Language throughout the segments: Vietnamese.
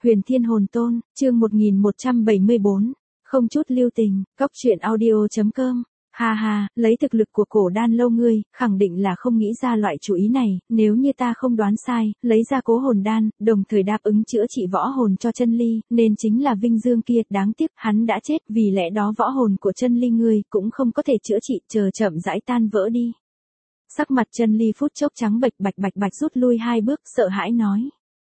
Huyền Thiên Hồn Tôn, chương 1174, không chút lưu tình, cóc truyện audio.com. Ha ha, lấy thực lực của cổ đan lâu ngươi, khẳng định là không nghĩ ra loại chủ ý này, nếu như ta không đoán sai, lấy ra cố hồn đan, đồng thời đáp ứng chữa trị võ hồn cho chân ly, nên chính là Vinh Dương kia, đáng tiếc, hắn đã chết, vì lẽ đó võ hồn của chân ly ngươi cũng không có thể chữa trị, chờ chậm rãi tan vỡ đi. Sắc mặt chân ly phút chốc trắng bạch rút lui 2 bước, sợ hãi nói.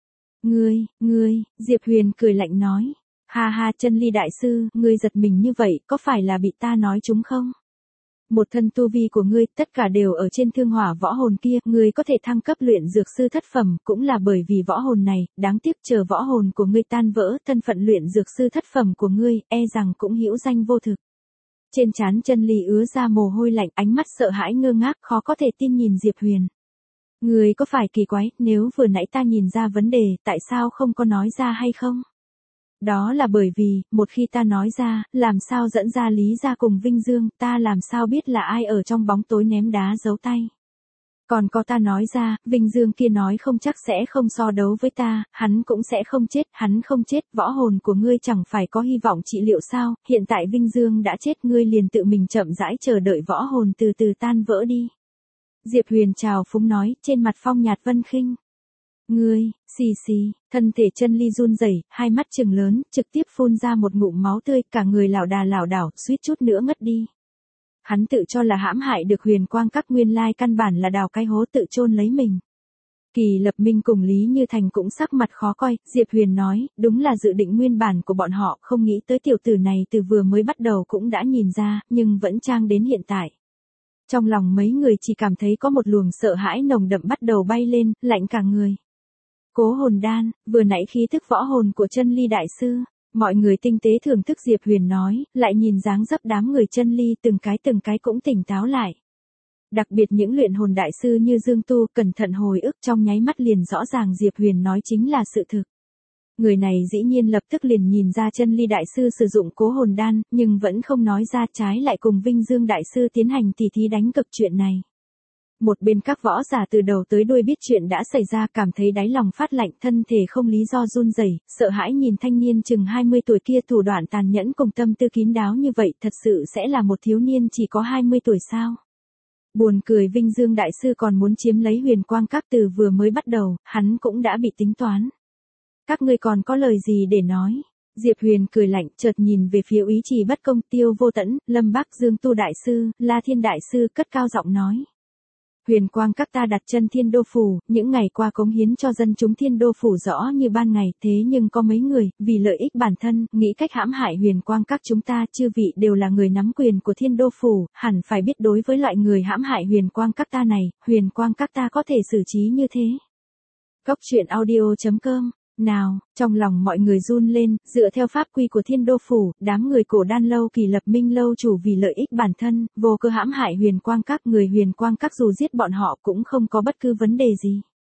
Ngươi, Diệp Huyền cười lạnh nói. Ha ha, chân ly đại sư, ngươi giật mình như vậy, có phải là bị ta nói trúng không? Một thân tu vi của ngươi, tất cả đều ở trên thương hỏa võ hồn kia, ngươi có thể thăng cấp luyện dược sư thất phẩm, cũng là bởi vì võ hồn này, đáng tiếc chờ võ hồn của ngươi tan vỡ, thân phận luyện dược sư thất phẩm của ngươi, e rằng cũng hữu danh vô thực. Trên trán chân ly ứa ra mồ hôi lạnh, ánh mắt sợ hãi ngơ ngác, khó có thể tin nhìn Diệp Huyền. Ngươi có phải kỳ quái, nếu vừa nãy ta nhìn ra vấn đề, tại sao không có nói ra hay không? Đó là bởi vì, một khi ta nói ra, làm sao dẫn ra Lý gia cùng Vinh Dương, ta làm sao biết là ai ở trong bóng tối ném đá giấu tay. Còn có ta nói ra, Vinh Dương kia nói không chắc sẽ không so đấu với ta, hắn cũng sẽ không chết, hắn không chết, võ hồn của ngươi chẳng phải có hy vọng trị liệu sao, hiện tại Vinh Dương đã chết, ngươi liền tự mình chậm rãi chờ đợi võ hồn từ từ tan vỡ đi. Diệp Huyền chào phúng nói, trên mặt phong nhạt vân khinh. Ngươi, xì, thân thể chân ly run rẩy, hai mắt trừng lớn, trực tiếp phun ra một ngụm máu tươi, cả người lảo đảo, suýt chút nữa ngất đi. Hắn tự cho là hãm hại được Huyền Quang Các, nguyên lai căn bản là đào cái hố tự chôn lấy mình. Kỳ Lập Minh cùng Lý Như Thành cũng sắc mặt khó coi, Diệp Huyền nói, đúng là dự định nguyên bản của bọn họ, không nghĩ tới tiểu tử này từ vừa mới bắt đầu cũng đã nhìn ra, nhưng vẫn trang đến hiện tại. Trong lòng mấy người chỉ cảm thấy có một luồng sợ hãi nồng đậm bắt đầu bay lên, lạnh cả người. Cố hồn đan, vừa nãy khí thức võ hồn của chân ly đại sư, mọi người tinh tế thưởng thức Diệp Huyền nói, lại nhìn dáng dấp đám người chân ly từng cái cũng tỉnh táo lại. Đặc biệt những luyện hồn đại sư như Dương Tu cẩn thận hồi ức trong nháy mắt liền rõ ràng Diệp Huyền nói chính là sự thực. Người này dĩ nhiên lập tức liền nhìn ra chân ly đại sư sử dụng cố hồn đan, nhưng vẫn không nói ra, trái lại cùng Vinh Dương đại sư tiến hành tỉ thí đánh cược chuyện này. Một bên các võ giả từ đầu tới đuôi biết chuyện đã xảy ra, cảm thấy đáy lòng phát lạnh, thân thể không lý do run rẩy, sợ hãi nhìn thanh niên chừng 20 tuổi kia thủ đoạn tàn nhẫn cùng tâm tư kín đáo như vậy, thật sự sẽ là một thiếu niên chỉ có 20 tuổi sao? Buồn cười, Vinh Dương đại sư còn muốn chiếm lấy Huyền Quang Các, từ vừa mới bắt đầu, hắn cũng đã bị tính toán. Các ngươi còn có lời gì để nói? Diệp Huyền cười lạnh, chợt nhìn về phía Úy Trì Bất Công, Tiêu Vô Tẫn, Lâm Bắc, Dương Tu đại sư, La Thiên đại sư, cất cao giọng nói. Huyền Quang Các ta đặt chân Thiên Đô phủ, những ngày qua cống hiến cho dân chúng Thiên Đô phủ rõ như ban ngày, thế nhưng có mấy người, vì lợi ích bản thân, nghĩ cách hãm hại Huyền Quang Các chúng ta, chư vị đều là người nắm quyền của Thiên Đô phủ, hẳn phải biết đối với loại người hãm hại Huyền Quang Các ta này, Huyền Quang Các ta có thể xử trí như thế. Cóc truyện audio.com. Nào, trong lòng mọi người run lên, dựa theo pháp quy của Thiên Đô phủ, đám người cổ đan lâu Kỳ Lập Minh lâu chủ vì lợi ích bản thân, vô cơ hãm hại Huyền Quang Các, người Huyền Quang Các dù giết bọn họ cũng không có bất cứ vấn đề gì.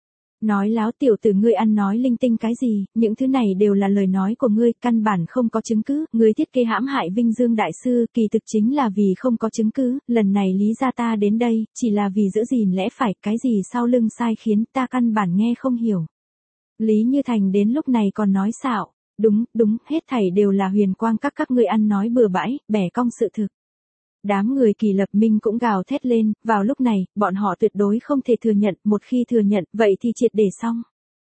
Nói láo, tiểu tử ngươi ăn nói linh tinh cái gì, những thứ này đều là lời nói của ngươi, căn bản không có chứng cứ, ngươi thiết kế hãm hại Vinh Dương đại sư, kỳ thực chính là vì không có chứng cứ, lần này Lý gia ta đến đây, chỉ là vì giữ gìn lẽ phải, cái gì sau lưng sai khiến ta căn bản nghe không hiểu. Lý Như Thành đến lúc này còn nói xạo, đúng, hết thảy đều là Huyền Quang Các ngươi ăn nói bừa bãi, bẻ cong sự thực. Đám người Kỳ Lập Minh cũng gào thét lên, vào lúc này, bọn họ tuyệt đối không thể thừa nhận, một khi thừa nhận, vậy thì triệt để xong.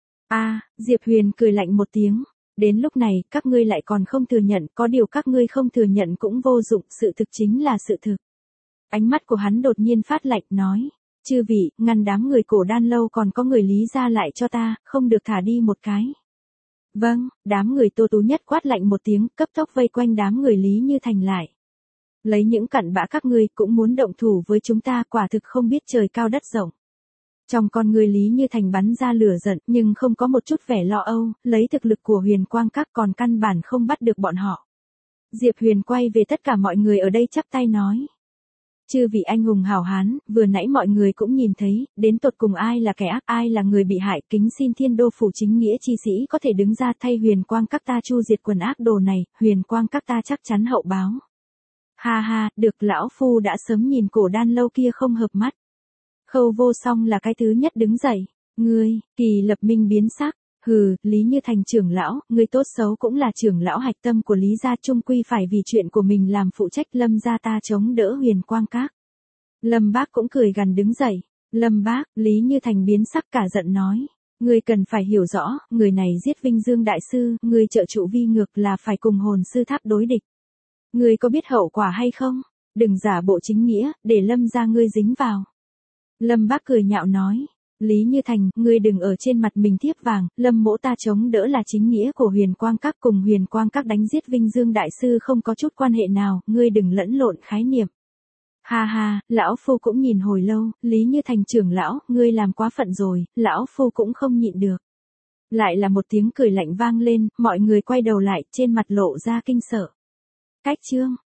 Diệp Huyền cười lạnh một tiếng, đến lúc này, các ngươi lại còn không thừa nhận, có điều các ngươi không thừa nhận cũng vô dụng, sự thực chính là sự thực. Ánh mắt của hắn đột nhiên phát lạnh, nói. Chư vị, ngăn đám người cổ đan lâu còn có người Lý gia lại cho ta, không được thả đi một cái. Vâng, đám người Tô Tú Nhất quát lạnh một tiếng, cấp tốc vây quanh đám người Lý Như Thành lại. Lấy những cặn bã các ngươi cũng muốn động thủ với chúng ta, quả thực không biết trời cao đất rộng. Trong con người Lý Như Thành bắn ra lửa giận, nhưng không có một chút vẻ lo âu, lấy thực lực của Huyền Quang Các còn căn bản không bắt được bọn họ. Diệp Huyền quay về tất cả mọi người ở đây chắp tay nói. Chư vị anh hùng hảo hán, vừa nãy mọi người cũng nhìn thấy, đến tột cùng ai là kẻ ác, ai là người bị hại, kính xin Thiên Đô phủ chính nghĩa chi sĩ có thể đứng ra thay Huyền Quang Các ta chu diệt quần ác đồ này, Huyền Quang Các ta chắc chắn hậu báo. Ha ha, được, lão phu đã sớm nhìn cổ đan lâu kia không hợp mắt. Khâu Vô Song là cái thứ nhất đứng dậy. Ngươi, Kỳ Lập Minh biến sắc, Hừ, Lý Như Thành trưởng lão, người tốt xấu cũng là trưởng lão hạch tâm của Lý gia, chung quy phải vì chuyện của mình làm phụ trách. Lâm gia ta chống đỡ Huyền Quang Các. Lâm Bác cũng cười gằn đứng dậy. Lâm Bác, Lý Như Thành biến sắc cả giận nói. Ngươi cần phải hiểu rõ, người này giết Vinh Dương đại sư, ngươi trợ trụ vi ngược là phải cùng hồn sư tháp đối địch. Ngươi có biết hậu quả hay không? Đừng giả bộ chính nghĩa, để Lâm gia ngươi dính vào. Lâm Bác cười nhạo nói. Lý Như Thành, ngươi đừng ở trên mặt mình thiếp vàng, Lâm mỗ ta chống đỡ là chính nghĩa của Huyền Quang Các, cùng Huyền Quang Các đánh giết Vinh Dương đại sư không có chút quan hệ nào, ngươi đừng lẫn lộn khái niệm. Ha ha, lão phu cũng nhìn hồi lâu, Lý Như Thành trưởng lão, ngươi làm quá phận rồi, lão phu cũng không nhịn được. Lại là một tiếng cười lạnh vang lên, mọi người quay đầu lại, trên mặt lộ ra kinh sợ. Cách chương